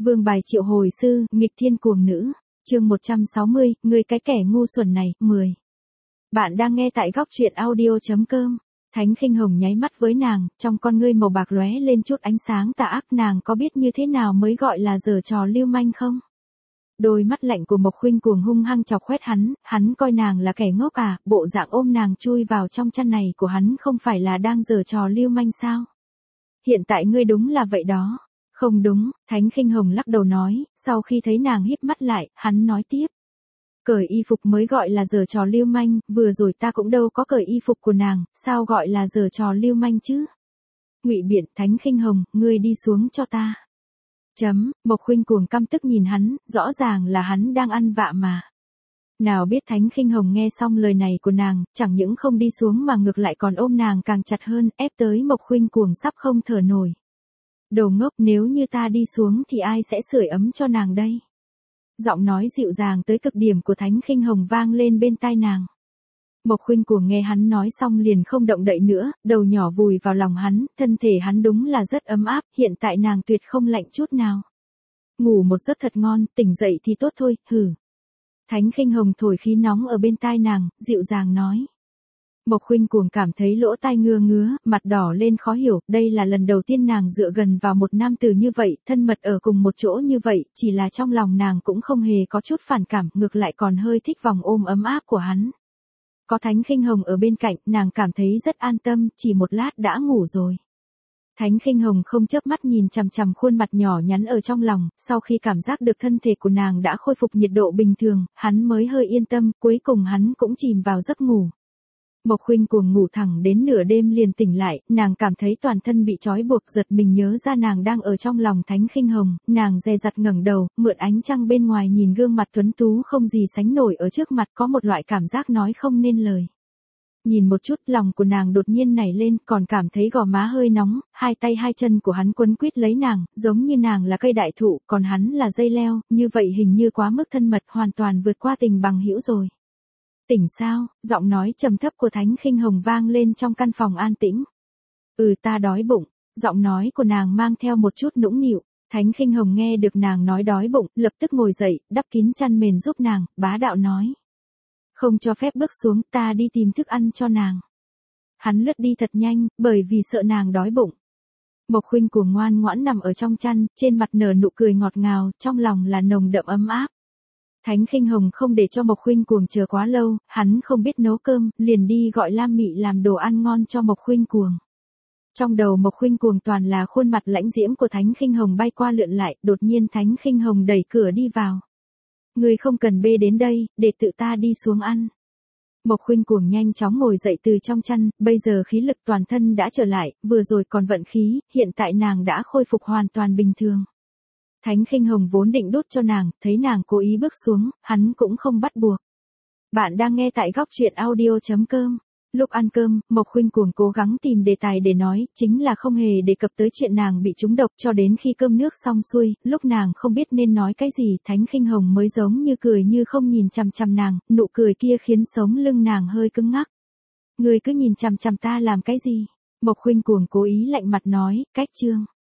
Vương bài triệu hồi sư, nghịch thiên cuồng nữ. Chương 160, người cái kẻ ngu xuẩn này, 10. Bạn đang nghe tại góc truyện audio.com. Thánh Khinh Hồng nháy mắt với nàng, trong con ngươi màu bạc lóe lên chút ánh sáng tà ác. Nàng có biết như thế nào mới gọi là giở trò lưu manh không? Đôi mắt lạnh của Mộc Khuynh cuồng hung hăng chọc khoét hắn coi nàng là kẻ ngốc à, bộ dạng ôm nàng chui vào trong chăn này của hắn không phải là đang giở trò lưu manh sao? Hiện tại ngươi đúng là vậy đó. Không đúng, Thánh Khinh Hồng lắc đầu nói, sau khi thấy nàng híp mắt lại, hắn nói tiếp. Cởi y phục mới gọi là giở trò lưu manh, vừa rồi ta cũng đâu có cởi y phục của nàng, sao gọi là giở trò lưu manh chứ? Ngụy biện, Thánh Khinh Hồng, ngươi đi xuống cho ta. Mộc Khuynh cuồng căm tức nhìn hắn, rõ ràng là hắn đang ăn vạ mà. Nào biết Thánh Khinh Hồng nghe xong lời này của nàng, chẳng những không đi xuống mà ngược lại còn ôm nàng càng chặt hơn, ép tới Mộc Khuynh cuồng sắp không thở nổi. Đồ ngốc, nếu như ta đi xuống thì ai sẽ sưởi ấm cho nàng đây? Giọng nói dịu dàng tới cực điểm của Thánh Khinh Hồng vang lên bên tai nàng. Mộc Khuynh cuồng nghe hắn nói xong liền không động đậy nữa, đầu nhỏ vùi vào lòng hắn, thân thể hắn đúng là rất ấm áp, hiện tại nàng tuyệt không lạnh chút nào. Ngủ một giấc thật ngon, tỉnh dậy thì tốt thôi, hừ. Thánh Khinh Hồng thổi khí nóng ở bên tai nàng, dịu dàng nói. Mộc Khuynh cuồng cảm thấy lỗ tai ngứa, mặt đỏ lên khó hiểu, đây là lần đầu tiên nàng dựa gần vào một nam tử như vậy, thân mật ở cùng một chỗ như vậy, chỉ là trong lòng nàng cũng không hề có chút phản cảm, ngược lại còn hơi thích vòng ôm ấm áp của hắn. Có Thánh Khinh Hồng ở bên cạnh, nàng cảm thấy rất an tâm, chỉ một lát đã ngủ rồi. Thánh Khinh Hồng không chớp mắt nhìn chằm chằm khuôn mặt nhỏ nhắn ở trong lòng, sau khi cảm giác được thân thể của nàng đã khôi phục nhiệt độ bình thường, hắn mới hơi yên tâm, cuối cùng hắn cũng chìm vào giấc ngủ. Mộc Khuynh cuồng ngủ thẳng đến nửa đêm liền tỉnh lại, nàng cảm thấy toàn thân bị trói buộc, giật mình nhớ ra nàng đang ở trong lòng Thánh Khinh Hồng, nàng dè dặt ngẩng đầu, mượn ánh trăng bên ngoài nhìn gương mặt tuấn tú không gì sánh nổi ở trước mặt, có một loại cảm giác nói không nên lời. Nhìn một chút, lòng của nàng đột nhiên nảy lên, còn cảm thấy gò má hơi nóng, hai tay hai chân của hắn quấn quýt lấy nàng, giống như nàng là cây đại thụ, còn hắn là dây leo, như vậy hình như quá mức thân mật, hoàn toàn vượt qua tình bằng hữu rồi. Tỉnh sao? Giọng nói trầm thấp của Thánh Khinh Hồng vang lên trong căn phòng an tĩnh. Ta đói bụng. Giọng nói của nàng mang theo một chút nũng nịu. Thánh Khinh Hồng nghe được nàng nói đói bụng, lập tức ngồi dậy, đắp kín chăn mền giúp nàng, bá đạo nói. Không cho phép bước xuống, ta đi tìm thức ăn cho nàng. Hắn lướt đi thật nhanh, bởi vì sợ nàng đói bụng. Mộc Khuynh cuồng ngoan ngoãn nằm ở trong chăn, trên mặt nở nụ cười ngọt ngào, trong lòng là nồng đậm ấm áp. Thánh Khinh Hồng không để cho Mộc Khuynh cuồng chờ quá lâu, hắn không biết nấu cơm, liền đi gọi Lam Mị làm đồ ăn ngon cho Mộc Khuynh cuồng. Trong đầu Mộc Khuynh cuồng toàn là khuôn mặt lãnh diễm của Thánh Khinh Hồng bay qua lượn lại, đột nhiên Thánh Khinh Hồng đẩy cửa đi vào. Ngươi không cần bê đến đây, để tự ta đi xuống ăn. Mộc Khuynh cuồng nhanh chóng ngồi dậy từ trong chăn, bây giờ khí lực toàn thân đã trở lại, vừa rồi còn vận khí, hiện tại nàng đã khôi phục hoàn toàn bình thường. Thánh Khinh Hồng vốn định đút cho nàng, thấy nàng cố ý bước xuống, hắn cũng không bắt buộc. Bạn đang nghe tại góc truyện audio.com. Lúc ăn cơm, Mộc Khuynh cuồng cố gắng tìm đề tài để nói, chính là không hề đề cập tới chuyện nàng bị trúng độc, cho đến khi cơm nước xong xuôi, lúc nàng không biết nên nói cái gì, Thánh Khinh Hồng mới giống như cười như không nhìn chằm chằm nàng, nụ cười kia khiến sống lưng nàng hơi cứng ngắc. Ngươi cứ nhìn chằm chằm ta làm cái gì? Mộc Khuynh cuồng cố ý lạnh mặt nói, cách chương.